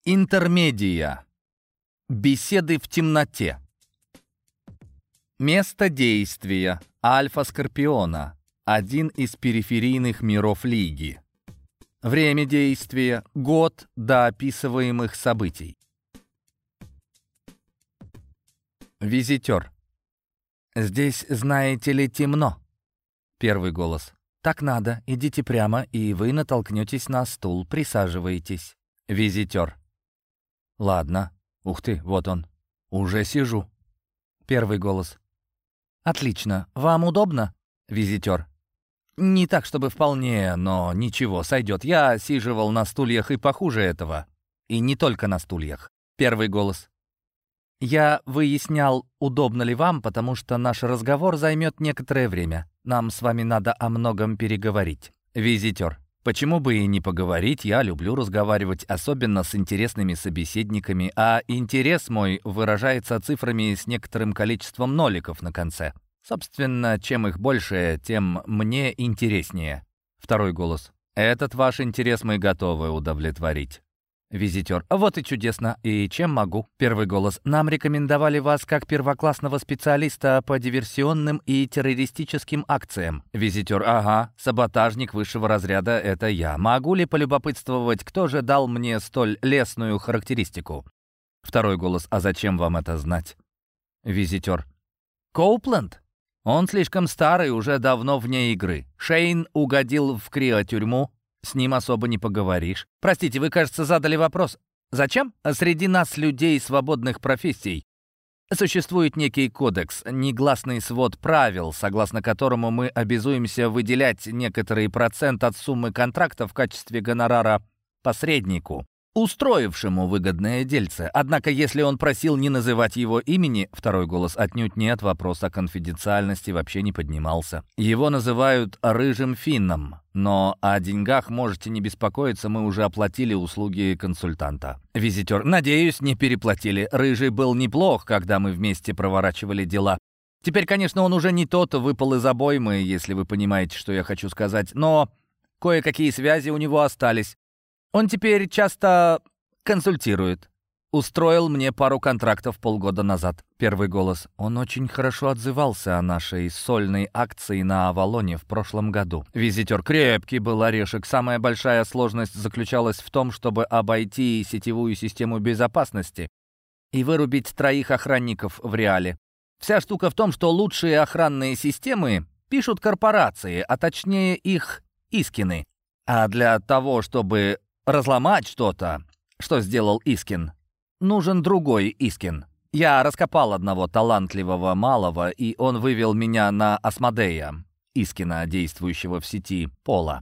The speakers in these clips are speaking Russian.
Интермедия. Беседы в темноте. Место действия. Альфа Скорпиона. Один из периферийных миров Лиги. Время действия. Год до описываемых событий. Визитер. «Здесь, знаете ли, темно». Первый голос. «Так надо. Идите прямо, и вы натолкнетесь на стул. Присаживайтесь». Визитер. «Ладно. Ух ты, вот он. Уже сижу». Первый голос. «Отлично. Вам удобно?» Визитер. «Не так, чтобы вполне, но ничего, сойдет. Я сиживал на стульях и похуже этого. И не только на стульях». Первый голос. «Я выяснял, удобно ли вам, потому что наш разговор займет некоторое время. Нам с вами надо о многом переговорить». Визитер. «Почему бы и не поговорить? Я люблю разговаривать, особенно с интересными собеседниками, а интерес мой выражается цифрами с некоторым количеством ноликов на конце. Собственно, чем их больше, тем мне интереснее». Второй голос. «Этот ваш интерес мы готовы удовлетворить». Визитер. «Вот и чудесно. И чем могу?» Первый голос. «Нам рекомендовали вас как первоклассного специалиста по диверсионным и террористическим акциям». Визитер. «Ага, саботажник высшего разряда — это я. Могу ли полюбопытствовать, кто же дал мне столь лестную характеристику?» Второй голос. «А зачем вам это знать?» Визитер. «Коупленд? Он слишком старый, уже давно вне игры. Шейн угодил в криотюрьму. С ним особо не поговоришь. Простите, вы, кажется, задали вопрос. Зачем? Среди нас, людей свободных профессий, существует некий кодекс, негласный свод правил, согласно которому мы обязуемся выделять некоторый процент от суммы контракта в качестве гонорара посреднику, устроившему выгодное дельце. Однако, если он просил не называть его имени, второй голос, отнюдь нет, вопрос о конфиденциальности вообще не поднимался. Его называют «рыжим финном», но о деньгах можете не беспокоиться, мы уже оплатили услуги консультанта. Визитер. «Надеюсь, не переплатили. Рыжий был неплох, когда мы вместе проворачивали дела. Теперь, конечно, он уже не тот, выпал из обоймы, если вы понимаете, что я хочу сказать, но кое-какие связи у него остались. Он теперь часто консультирует. Устроил мне пару контрактов полгода назад». Первый голос. «Он очень хорошо отзывался о нашей сольной акции на Авалоне в прошлом году». Визитер. «Крепкий был орешек. Самая большая сложность заключалась в том, чтобы обойти сетевую систему безопасности и вырубить 3 охранников в реале. Вся штука в том, что лучшие охранные системы пишут корпорации, а точнее их Искины. А для того, чтобы разломать что-то, что сделал Искин, нужен другой Искин. Я раскопал одного талантливого малого, и он вывел меня на Асмодея, Искина, действующего в сети Пола.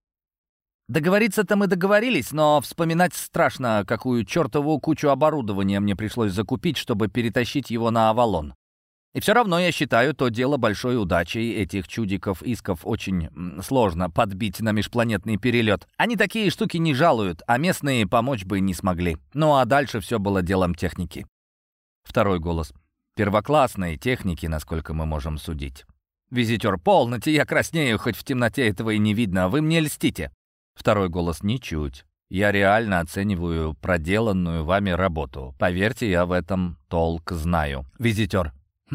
Договориться-то мы договорились, но вспоминать страшно, какую чертову кучу оборудования мне пришлось закупить, чтобы перетащить его на Авалон. И все равно я считаю то дело большой удачей. Этих чудиков-исков очень сложно подбить на межпланетный перелет. Они такие штуки не жалуют, а местные помочь бы не смогли. Ну а дальше все было делом техники». Второй голос. «Первоклассные техники, насколько мы можем судить». Визитер. «Полноте, я краснею, хоть в темноте этого и не видно, а вы мне льстите». Второй голос. «Ничуть. Я реально оцениваю проделанную вами работу. Поверьте, я в этом толк знаю». Визитер.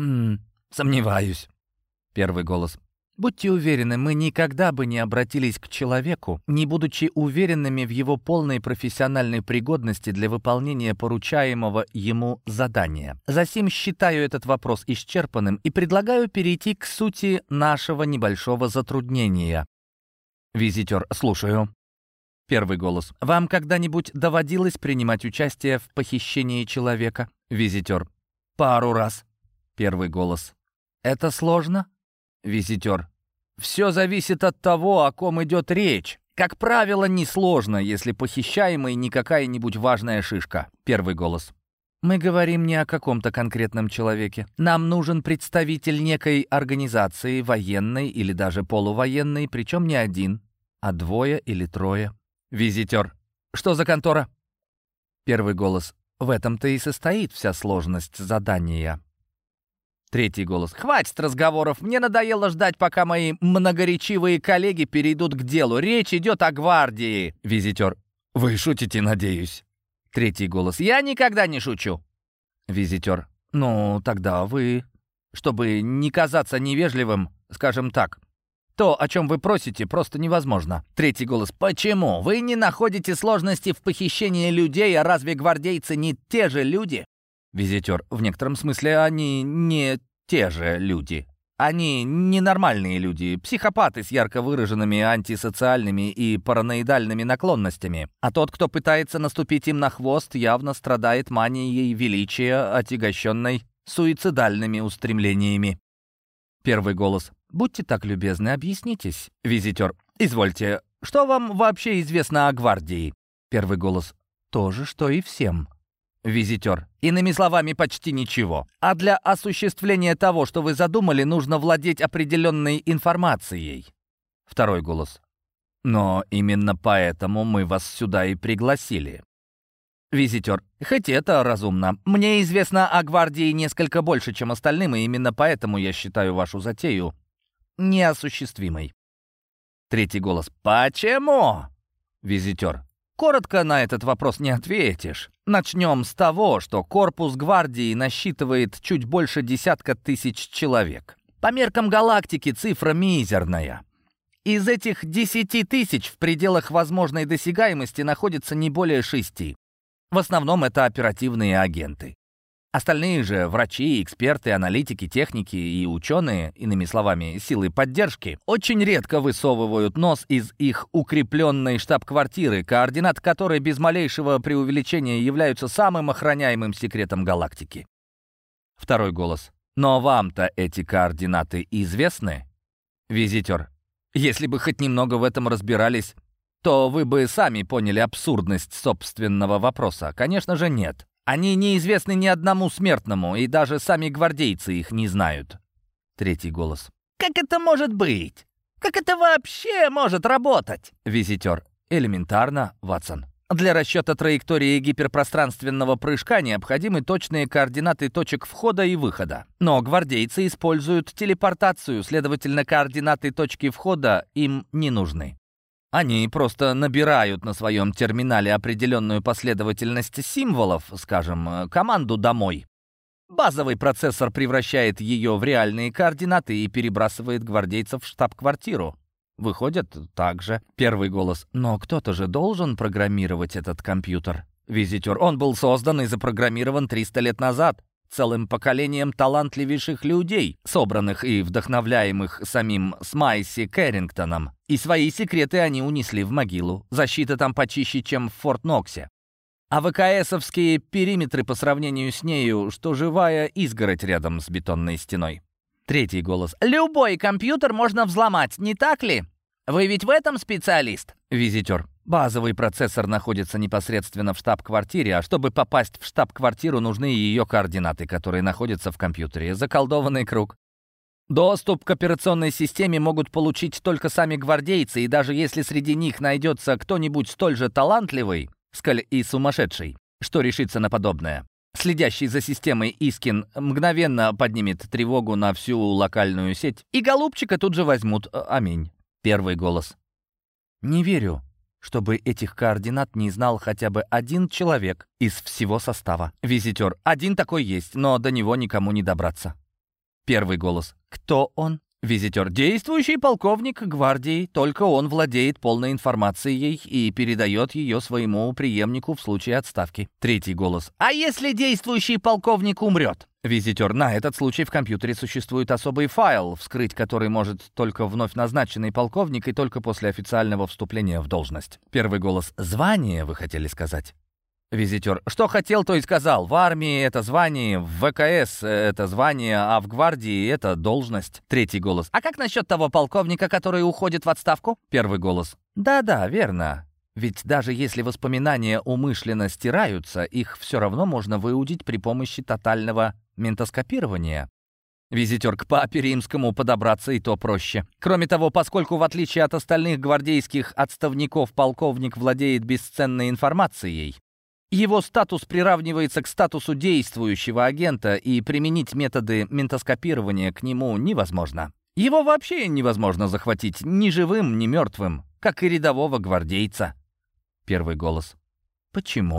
Сомневаюсь». Первый голос. «Будьте уверены, мы никогда бы не обратились к человеку, не будучи уверенными в его полной профессиональной пригодности для выполнения поручаемого ему задания. Засим считаю этот вопрос исчерпанным и предлагаю перейти к сути нашего небольшого затруднения». Визитер. «Слушаю». Первый голос. «Вам когда-нибудь доводилось принимать участие в похищении человека?» Визитер. «Пару раз». Первый голос. «Это сложно?» Визитер. «Все зависит от того, о ком идет речь. Как правило, несложно, если похищаемый не какая-нибудь важная шишка». Первый голос. «Мы говорим не о каком-то конкретном человеке. Нам нужен представитель некой организации, военной или даже полувоенной, причем не один, а 2 или 3. Визитер. «Что за контора?» Первый голос. «В этом-то и состоит вся сложность задания». Третий голос. «Хватит разговоров. Мне надоело ждать, пока мои многоречивые коллеги перейдут к делу. Речь идет о гвардии». Визитер. «Вы шутите, надеюсь?» Третий голос. «Я никогда не шучу». Визитер. «Ну, тогда вы, чтобы не казаться невежливым, скажем так, то, о чем вы просите, просто невозможно». Третий голос. «Почему? Вы не находите сложности в похищении людей, а разве гвардейцы не те же люди?» Визитер. «В некотором смысле они не те же люди. Они ненормальные люди, психопаты с ярко выраженными антисоциальными и параноидальными наклонностями. А тот, кто пытается наступить им на хвост, явно страдает манией величия, отягощенной суицидальными устремлениями». Первый голос. «Будьте так любезны, объяснитесь». Визитер. «Извольте, что вам вообще известно о гвардии?» Первый голос. «То же, что и всем». Визитер. «Иными словами, почти ничего. А для осуществления того, что вы задумали, нужно владеть определенной информацией». Второй голос. «Но именно поэтому мы вас сюда и пригласили». Визитер. «Хоть это разумно. Мне известно о гвардии несколько больше, чем остальным, и именно поэтому я считаю вашу затею неосуществимой». Третий голос. «Почему?» Визитер. «Коротко на этот вопрос не ответишь. Начнем с того, что корпус гвардии насчитывает чуть больше 10 000 человек. По меркам галактики цифра мизерная. Из этих 10 000 в пределах возможной досягаемости находится не более 6. В основном это оперативные агенты. Остальные же врачи, эксперты, аналитики, техники и ученые, иными словами, силы поддержки, очень редко высовывают нос из их укрепленной штаб-квартиры, координат которой без малейшего преувеличения являются самым охраняемым секретом галактики. Второй голос. «Но вам-то эти координаты известны?» Визитер. «Если бы хоть немного в этом разбирались, то вы бы сами поняли абсурдность собственного вопроса. Конечно же, нет. Они неизвестны ни одному смертному, и даже сами гвардейцы их не знают». Третий голос. «Как это может быть? Как это вообще может работать?» Визитер. «Элементарно, Ватсон. Для расчета траектории гиперпространственного прыжка необходимы точные координаты точек входа и выхода. Но гвардейцы используют телепортацию, следовательно, координаты точки входа им не нужны. Они просто набирают на своем терминале определенную последовательность символов, скажем, команду «домой». Базовый процессор превращает ее в реальные координаты и перебрасывает гвардейцев в штаб-квартиру. Выходят так же. Первый голос. «Но кто-то же должен программировать этот компьютер». Визитер. «Он был создан и запрограммирован 300 лет назад. Целым поколением талантливейших людей, собранных и вдохновляемых самим Смайси Кэррингтоном. И свои секреты они унесли в могилу. Защита там почище, чем в Форт Ноксе. А ВКСовские периметры по сравнению с нею, что живая изгородь рядом с бетонной стеной». Третий голос. «Любой компьютер можно взломать, не так ли? Вы ведь в этом специалист?» Визитер. «Базовый процессор находится непосредственно в штаб-квартире, а чтобы попасть в штаб-квартиру, нужны ее координаты, которые находятся в компьютере. Заколдованный круг. Доступ к операционной системе могут получить только сами гвардейцы, и даже если среди них найдется кто-нибудь столь же талантливый, сколь и сумасшедший, что решится на подобное, следящий за системой Искин мгновенно поднимет тревогу на всю локальную сеть, и голубчика тут же возьмут. Аминь». Первый голос. «Не верю, чтобы этих координат не знал хотя бы один человек из всего состава». Визитер. «Один такой есть, но до него никому не добраться». Первый голос. «Кто он?» Визитер. «Действующий полковник гвардии. Только он владеет полной информацией и передает ее своему преемнику в случае отставки». Третий голос. «А если действующий полковник умрет?» Визитер. «На этот случай в компьютере существует особый файл, вскрыть который может только вновь назначенный полковник и только после официального вступления в должность». Первый голос. «Звание, вы хотели сказать?» Визитер. «Что хотел, то и сказал. В армии это звание, в ВКС это звание, а в гвардии это должность». Третий голос. «А как насчет того полковника, который уходит в отставку?» Первый голос. «Да-да, верно. Ведь даже если воспоминания умышленно стираются, их все равно можно выудить при помощи тотального ментоскопирования». Визитер. «К папе римскому подобраться и то проще. Кроме того, поскольку в отличие от остальных гвардейских отставников полковник владеет бесценной информацией, его статус приравнивается к статусу действующего агента, и применить методы ментоскопирования к нему невозможно. Его вообще невозможно захватить ни живым, ни мертвым, как и рядового гвардейца». Первый голос. «Почему?»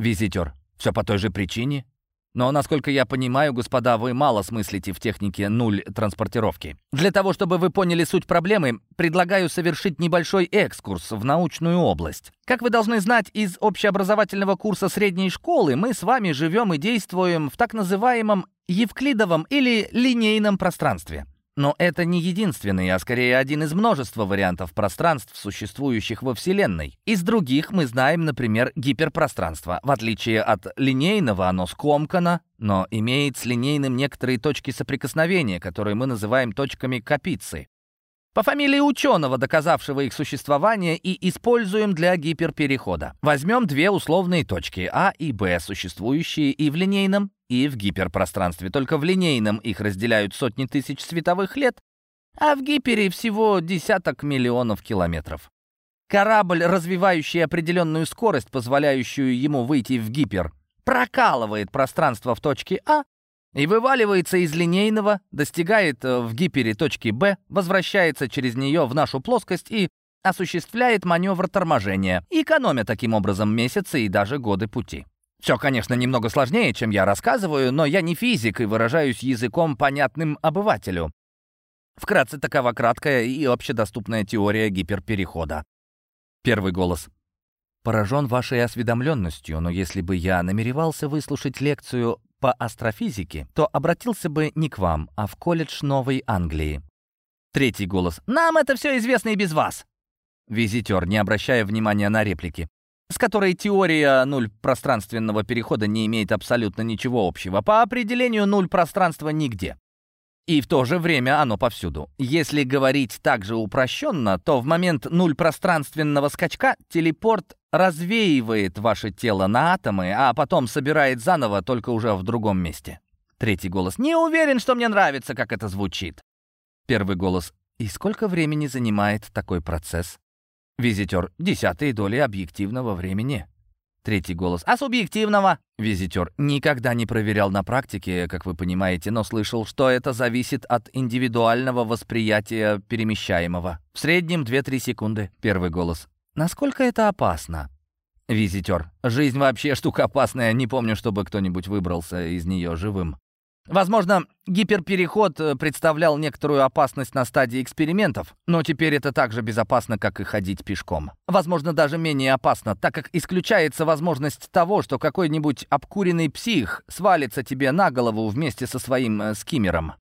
Визитер. Все по той же причине? Но, насколько я понимаю, господа, вы мало смыслите в технике нуль транспортировки. Для того, чтобы вы поняли суть проблемы, предлагаю совершить небольшой экскурс в научную область. Как вы должны знать, из общеобразовательного курса средней школы мы с вами живем и действуем в так называемом евклидовом или линейном пространстве. Но это не единственный, а скорее один из множества вариантов пространств, существующих во Вселенной. Из других мы знаем, например, гиперпространство. В отличие от линейного, оно скомкано, но имеет с линейным некоторые точки соприкосновения, которые мы называем точками Капицы. По фамилии ученого, доказавшего их существование, и используем для гиперперехода. Возьмем две условные точки А и Б, существующие и в линейном, и в гиперпространстве. Только в линейном их разделяют сотни тысяч световых лет, а в гипере всего десяток миллионов километров. Корабль, развивающий определенную скорость, позволяющую ему выйти в гипер, прокалывает пространство в точке А и вываливается из линейного, достигает в гипере точки Б, возвращается через нее в нашу плоскость и осуществляет маневр торможения, экономя таким образом месяцы и даже годы пути. Все, конечно, немного сложнее, чем я рассказываю, но я не физик и выражаюсь языком, понятным обывателю. Вкратце, такова краткая и общедоступная теория гиперперехода. Первый голос. Поражен вашей осведомленностью, но если бы я намеревался выслушать лекцию по астрофизике, то обратился бы не к вам, а в колледж Новой Англии. Третий голос. Нам это все известно и без вас. Визитер, не обращая внимания на реплики, с которой теория нуль пространственного перехода не имеет абсолютно ничего общего. По определению нуль пространства нигде. И в то же время оно повсюду. Если говорить также упрощенно, то в момент нуль пространственного скачка телепорт развеивает ваше тело на атомы, а потом собирает заново, только уже в другом месте. Третий голос. Не уверен, что мне нравится, как это звучит. Первый голос. И сколько времени занимает такой процесс? Визитер. 10 доли объективного времени. Третий голос. А субъективного? Визитер. Никогда не проверял на практике, как вы понимаете, но слышал, что это зависит от индивидуального восприятия перемещаемого. В среднем 2-3 секунды. Первый голос. Насколько это опасно? Визитер. Жизнь вообще штука опасная. Не помню, чтобы кто-нибудь выбрался из нее живым. Возможно, гиперпереход представлял некоторую опасность на стадии экспериментов, но теперь это так же безопасно, как и ходить пешком. Возможно, даже менее опасно, так как исключается возможность того, что какой-нибудь обкуренный псих свалится тебе на голову вместе со своим скиммером.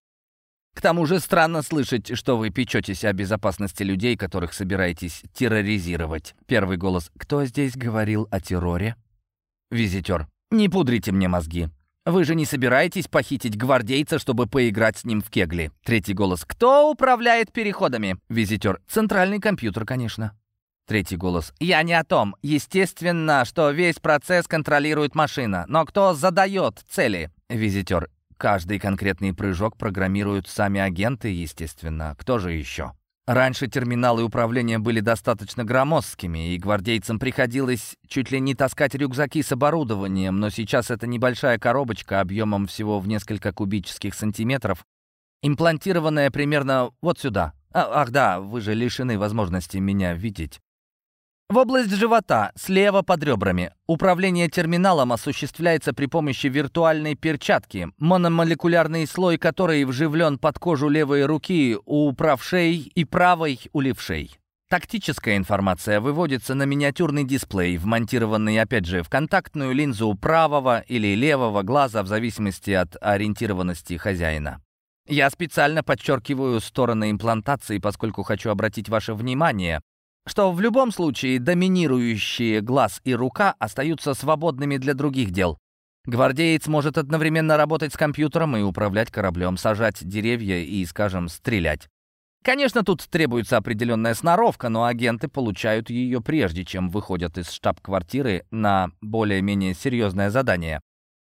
К тому же странно слышать, что вы печетесь о безопасности людей, которых собираетесь терроризировать. Первый голос. Кто здесь говорил о терроре? Визитер. Не пудрите мне мозги. Вы же не собираетесь похитить гвардейца, чтобы поиграть с ним в кегли? Третий голос. Кто управляет переходами? Визитер. Центральный компьютер, конечно. Третий голос. Я не о том. Естественно, что весь процесс контролирует машина. Но кто задает цели? Визитер. Каждый конкретный прыжок программируют сами агенты, естественно. Кто же еще? Раньше терминалы управления были достаточно громоздкими, и гвардейцам приходилось чуть ли не таскать рюкзаки с оборудованием, но сейчас это небольшая коробочка объемом всего в несколько кубических сантиметров, имплантированная примерно вот сюда. Ах да, вы же лишены возможности меня видеть. В область живота, слева под ребрами. Управление терминалом осуществляется при помощи виртуальной перчатки, мономолекулярный слой которой вживлен под кожу левой руки у правшей и правой у левшей. Тактическая информация выводится на миниатюрный дисплей, вмонтированный, опять же, в контактную линзу правого или левого глаза в зависимости от ориентированности хозяина. Я специально подчеркиваю стороны имплантации, поскольку хочу обратить ваше внимание, что в любом случае доминирующие глаз и рука остаются свободными для других дел. Гвардеец может одновременно работать с компьютером и управлять кораблем, сажать деревья и, скажем, стрелять. Конечно, тут требуется определенная сноровка, но агенты получают ее прежде, чем выходят из штаб-квартиры на более-менее серьезное задание.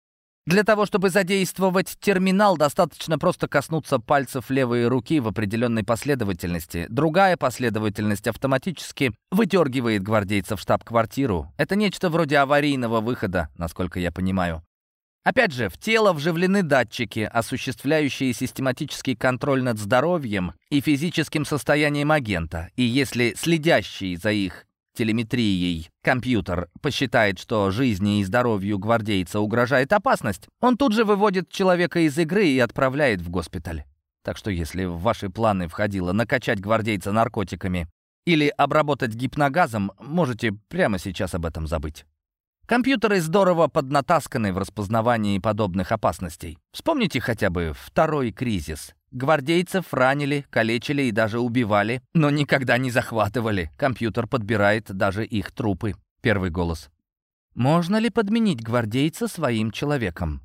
Для того, чтобы задействовать терминал, достаточно просто коснуться пальцев левой руки в определенной последовательности. Другая последовательность автоматически выдергивает гвардейца в штаб-квартиру. Это нечто вроде аварийного выхода, насколько я понимаю. Опять же, в тело вживлены датчики, осуществляющие систематический контроль над здоровьем и физическим состоянием агента. И если следящий за их телеметрией компьютер посчитает, что жизни и здоровью гвардейца угрожает опасность, он тут же выводит человека из игры и отправляет в госпиталь. Так что если в ваши планы входило накачать гвардейца наркотиками или обработать гипногазом, можете прямо сейчас об этом забыть. Компьютеры здорово поднатасканы в распознавании подобных опасностей. Вспомните хотя бы второй кризис. Гвардейцев ранили, калечили и даже убивали, но никогда не захватывали. Компьютер подбирает даже их трупы. Первый голос. Можно ли подменить гвардейца своим человеком?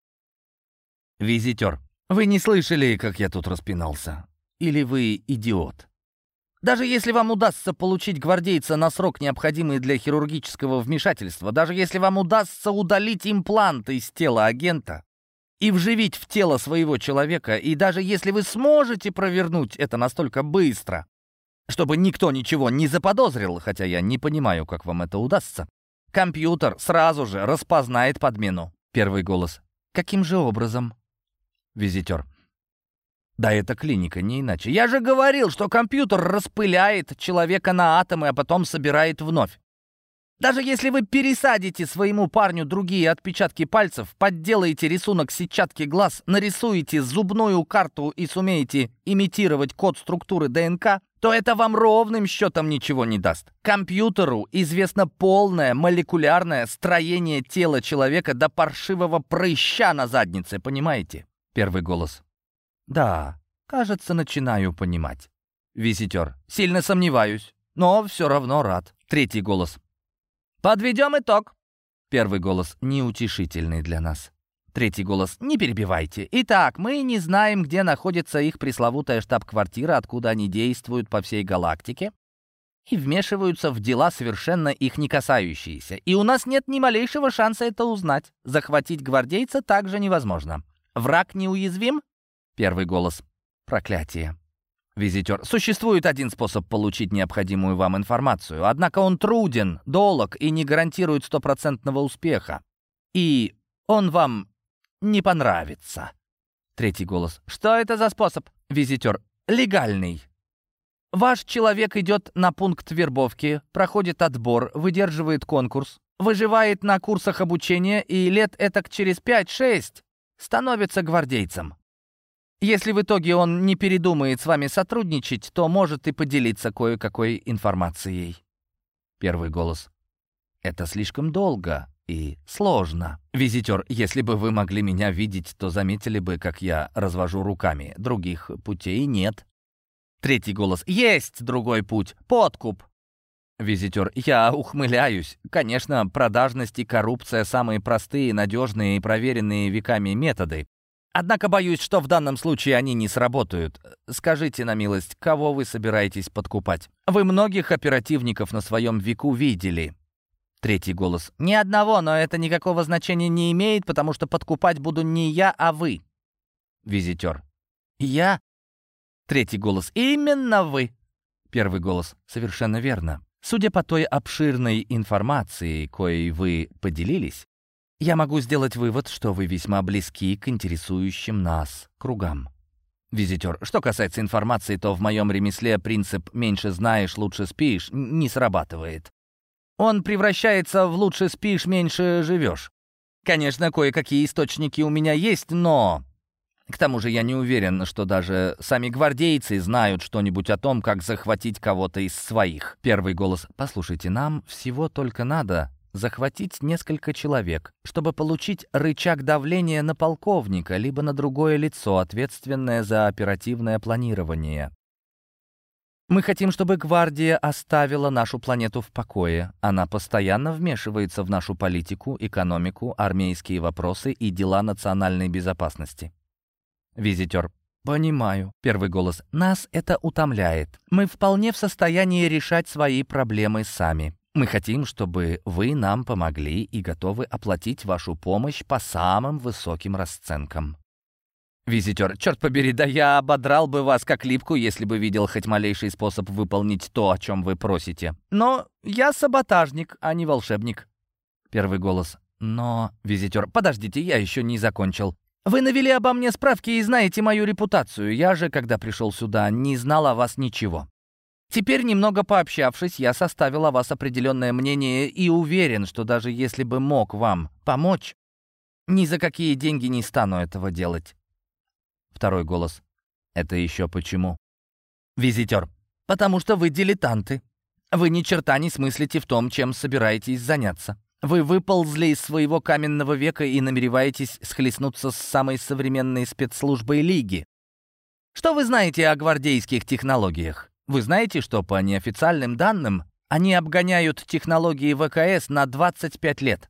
Визитер. Вы не слышали, как я тут распинался? Или вы идиот? Даже если вам удастся получить гвардейца на срок, необходимый для хирургического вмешательства, даже если вам удастся удалить имплант из тела агента и вживить в тело своего человека, и даже если вы сможете провернуть это настолько быстро, чтобы никто ничего не заподозрил, хотя я не понимаю, как вам это удастся, компьютер сразу же распознает подмену. Первый голос. Каким же образом? Визитер. Да это клиника, не иначе. Я же говорил, что компьютер распыляет человека на атомы, а потом собирает вновь. Даже если вы пересадите своему парню другие отпечатки пальцев, подделаете рисунок сетчатки глаз, нарисуете зубную карту и сумеете имитировать код структуры ДНК, то это вам ровным счетом ничего не даст. Компьютеру известно полное молекулярное строение тела человека до паршивого прыща на заднице, понимаете? Первый голос. Да, кажется, начинаю понимать. Визитер. Сильно сомневаюсь, но все равно рад. Третий голос. Подведем итог. Первый голос неутешительный для нас. Третий голос. Не перебивайте. Итак, мы не знаем, где находится их пресловутая штаб-квартира, откуда они действуют по всей галактике и вмешиваются в дела, совершенно их не касающиеся. И у нас нет ни малейшего шанса это узнать. Захватить гвардейца также невозможно. Враг неуязвим? Первый голос. Проклятие. Визитер. Существует один способ получить необходимую вам информацию, однако он труден, долог и не гарантирует стопроцентного успеха. И он вам не понравится. Третий голос. Что это за способ? Визитер. Легальный. Ваш человек идет на пункт вербовки, проходит отбор, выдерживает конкурс, выживает на курсах обучения и лет этак через 5-6 становится гвардейцем. Если в итоге он не передумает с вами сотрудничать, то может и поделиться кое-какой информацией. Первый голос. Это слишком долго и сложно. Визитер, если бы вы могли меня видеть, то заметили бы, как я развожу руками. Других путей нет. Третий голос. Есть другой путь. Подкуп. Визитер. Я ухмыляюсь. Конечно, продажность и коррупция — самые простые, надежные и проверенные веками методы. Однако боюсь, что в данном случае они не сработают. Скажите на милость, кого вы собираетесь подкупать? Вы многих оперативников на своем веку видели. Третий голос. Ни одного, но это никакого значения не имеет, потому что подкупать буду не я, а вы. Визитер. Я? Третий голос. Именно вы. Первый голос. Совершенно верно. Судя по той обширной информации, коей вы поделились, я могу сделать вывод, что вы весьма близки к интересующим нас кругам. Визитер. Что касается информации, то в моем ремесле принцип «меньше знаешь, лучше спишь» не срабатывает. Он превращается в «лучше спишь, меньше живешь». Конечно, кое-какие источники у меня есть, но... К тому же я не уверен, что даже сами гвардейцы знают что-нибудь о том, как захватить кого-то из своих. Первый голос. Послушайте, нам всего только надо захватить несколько человек, чтобы получить рычаг давления на полковника, либо на другое лицо, ответственное за оперативное планирование. Мы хотим, чтобы гвардия оставила нашу планету в покое. Она постоянно вмешивается в нашу политику, экономику, армейские вопросы и дела национальной безопасности. Визитер. Понимаю. Первый голос. Нас это утомляет. Мы вполне в состоянии решать свои проблемы сами. Мы хотим, чтобы вы нам помогли и готовы оплатить вашу помощь по самым высоким расценкам. Визитер. Черт побери, да я ободрал бы вас как липку, если бы видел хоть малейший способ выполнить то, о чем вы просите. Но я саботажник, а не волшебник. Первый голос. Но... Визитер. Подождите, я еще не закончил. Вы навели обо мне справки и знаете мою репутацию. Я же, когда пришел сюда, не знал о вас ничего. Теперь, немного пообщавшись, я составил о вас определенное мнение и уверен, что даже если бы мог вам помочь, ни за какие деньги не стану этого делать. Второй голос. Это еще почему? Визитер. Потому что вы дилетанты. Вы ни черта не смыслите в том, чем собираетесь заняться. Вы выползли из своего каменного века и намереваетесь схлестнуться с самой современной спецслужбой Лиги. Что вы знаете о гвардейских технологиях? Вы знаете, что по неофициальным данным они обгоняют технологии ВКС на 25 лет?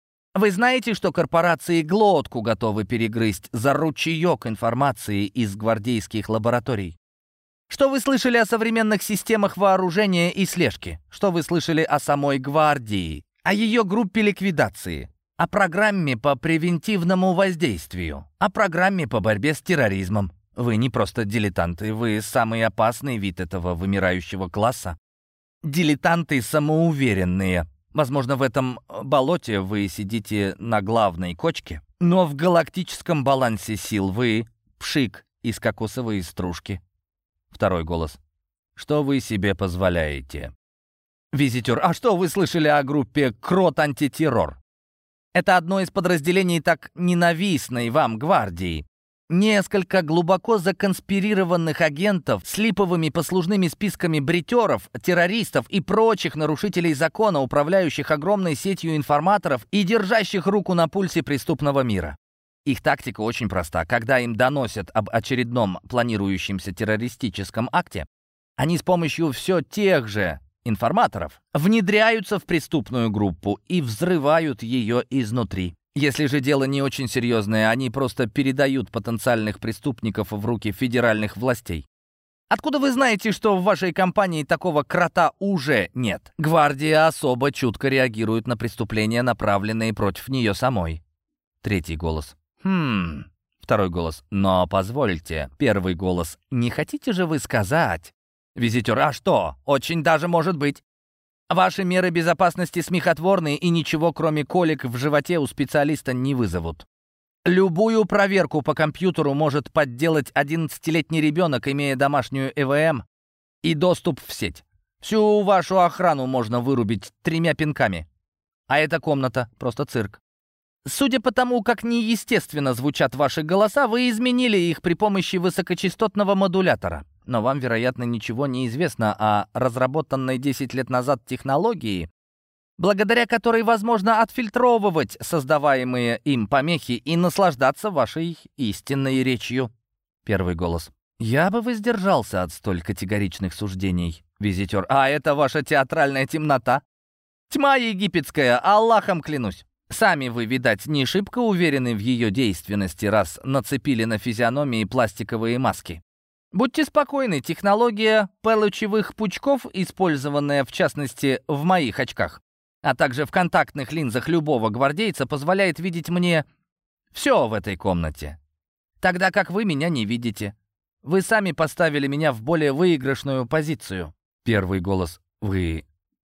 Вы знаете, что корпорации глотку готовы перегрызть за ручеек информации из гвардейских лабораторий? Что вы слышали о современных системах вооружения и слежки? Что вы слышали о самой гвардии, о ее группе ликвидации, о программе по превентивному воздействию, о программе по борьбе с терроризмом? Вы не просто дилетанты, вы самый опасный вид этого вымирающего класса. Дилетанты самоуверенные. Возможно, в этом болоте вы сидите на главной кочке, но в галактическом балансе сил вы пшик из кокосовой стружки. Второй голос. Что вы себе позволяете? Визитер. А что вы слышали о группе Крот-антитеррор? Это одно из подразделений так ненавистной вам гвардии. Несколько глубоко законспирированных агентов с липовыми послужными списками бритеров, террористов и прочих нарушителей закона, управляющих огромной сетью информаторов и держащих руку на пульсе преступного мира. Их тактика очень проста. Когда им доносят об очередном планирующемся террористическом акте, они с помощью все тех же информаторов внедряются в преступную группу и взрывают ее изнутри. Если же дело не очень серьезное, они просто передают потенциальных преступников в руки федеральных властей. Откуда вы знаете, что в вашей компании такого крота уже нет? Гвардия особо чутко реагирует на преступления, направленные против нее самой. Третий голос. Второй голос. Но позвольте. Первый голос. Не хотите же вы сказать? Визитер. А что? Очень даже может быть. Ваши меры безопасности смехотворны и ничего, кроме колик в животе, у специалиста не вызовут. Любую проверку по компьютеру может подделать 11-летний ребенок, имея домашнюю ЭВМ и доступ в сеть. Всю вашу охрану можно вырубить 3 пинками. А эта комната — просто цирк. Судя по тому, как неестественно звучат ваши голоса, вы изменили их при помощи высокочастотного модулятора. Но вам, вероятно, ничего не известно о разработанной 10 лет назад технологии, благодаря которой возможно отфильтровывать создаваемые им помехи и наслаждаться вашей истинной речью. Первый голос. Я бы воздержался от столь категоричных суждений. Визитер. А это ваша театральная темнота? Тьма египетская, Аллахом клянусь. Сами вы, видать, не шибко уверены в ее действенности, раз нацепили на физиономии пластиковые маски. Будьте спокойны, технология П-лучевых пучков, использованная в частности в моих очках, а также в контактных линзах любого гвардейца, позволяет видеть мне все в этой комнате. Тогда как вы меня не видите. Вы сами поставили меня в более выигрышную позицию. Первый голос. Вы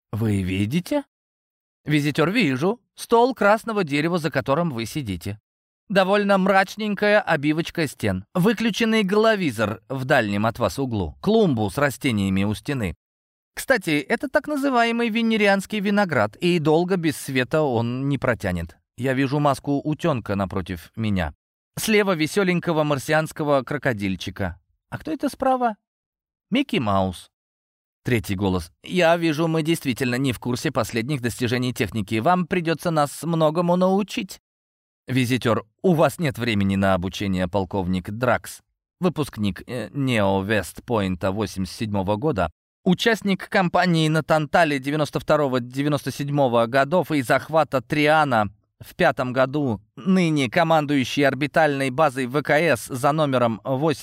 видите? Визитер. Вижу. Стол красного дерева, за которым вы сидите. Довольно мрачненькая обивочка стен. Выключенный головизор в дальнем от вас углу. Клумбу с растениями у стены. Кстати, это так называемый венерианский виноград, и долго без света он не протянет. Я вижу маску утенка напротив меня. Слева веселенького марсианского крокодильчика. А кто это справа? Микки Маус. Третий голос. «Я вижу, мы действительно не в курсе последних достижений техники. Вам придется нас многому научить». Визитер. «У вас нет времени на обучение, полковник Дракс. Выпускник Нео Вестпойнта 87-го года. Участник кампании на Тантале 92-97 годов и захвата Триана в 5-м году. Ныне командующий орбитальной базой ВКС за номером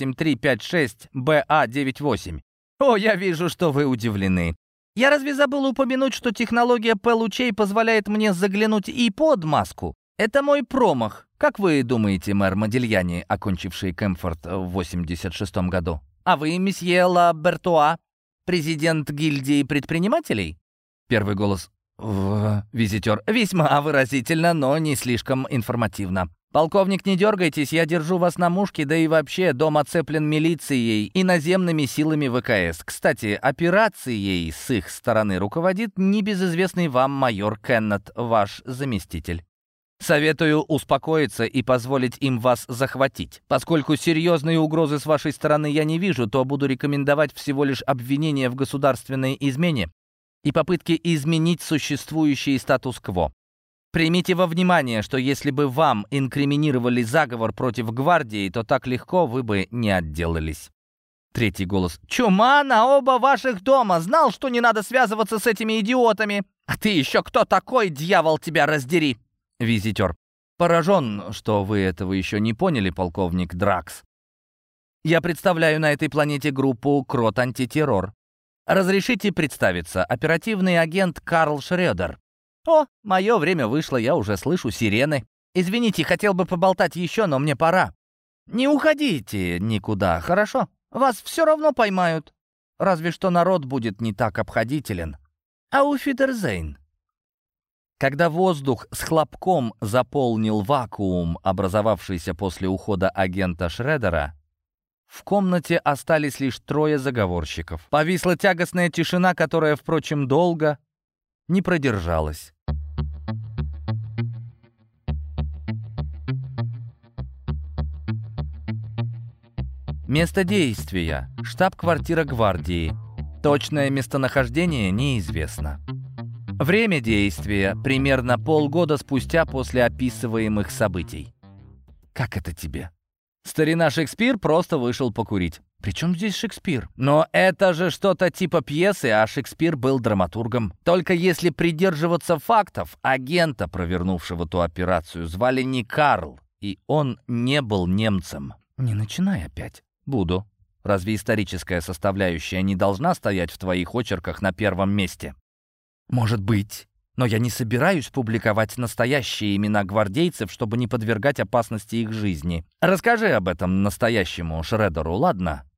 8356-БА-98. О, я вижу, что вы удивлены. Я разве забыл упомянуть, что технология П-лучей позволяет мне заглянуть и под маску? Это мой промах. Как вы думаете, мэр Модильяни, окончивший Кэмфорд в 86-м году? А вы, месье Ла Бертуа, президент гильдии предпринимателей? Первый голос. Визитер. Весьма выразительно, но не слишком информативно. «Полковник, не дергайтесь, я держу вас на мушке, да и вообще дом оцеплен милицией и наземными силами ВКС. Кстати, операцией с их стороны руководит небезызвестный вам майор Кеннет, ваш заместитель. Советую успокоиться и позволить им вас захватить. Поскольку серьезной угрозы с вашей стороны я не вижу, то буду рекомендовать всего лишь обвинение в государственной измене и попытки изменить существующий статус-кво. Примите во внимание, что если бы вам инкриминировали заговор против гвардии, то так легко вы бы не отделались». Третий голос. «Чума на оба ваших дома! Знал, что не надо связываться с этими идиотами! А ты еще кто такой, дьявол, тебя раздери!» Визитер. «Поражен, что вы этого еще не поняли, полковник Дракс. Я представляю на этой планете группу «Крот-антитеррор». Разрешите представиться, оперативный агент Карл Шредер. «О, мое время вышло, я уже слышу сирены. Извините, хотел бы поболтать еще, но мне пора». «Не уходите никуда, хорошо? Вас все равно поймают. Разве что народ будет не так обходителен. Ауфидерзейн». Когда воздух с хлопком заполнил вакуум, образовавшийся после ухода агента Шредера, в комнате остались лишь трое заговорщиков. Повисла тягостная тишина, которая, впрочем, долго не продержалась. Место действия. Штаб-квартира гвардии. Точное местонахождение неизвестно. Время действия. Примерно полгода спустя после описываемых событий. Как это тебе? Старина Шекспир просто вышел покурить. Причем здесь Шекспир? Но это же что-то типа пьесы, а Шекспир был драматургом. Только если придерживаться фактов, агента, провернувшего ту операцию, звали не Карл, и он не был немцем. Не начинай опять. Буду. Разве историческая составляющая не должна стоять в твоих очерках на первом месте? Может быть. Но я не собираюсь публиковать настоящие имена гвардейцев, чтобы не подвергать опасности их жизни. Расскажи об этом настоящему Шредеру, ладно?